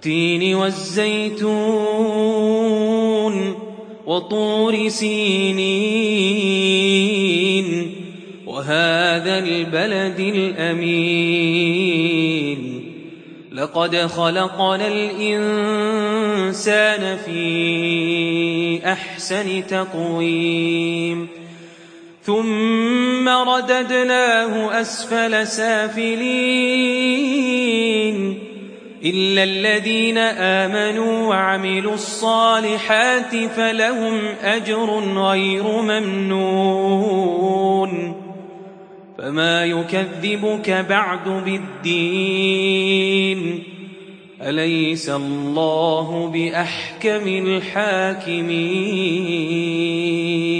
والتين والزيتون وطور سينين وهذا البلد الأمين لقد خلقنا الإنسان في أحسن تقويم ثم رددناه أسفل سافلين إلا الذين آمنوا وعملوا الصالحات فلهم أجر غير ممنون فما يكذبك بعد بالدين أليس الله بأحكم الحاكمين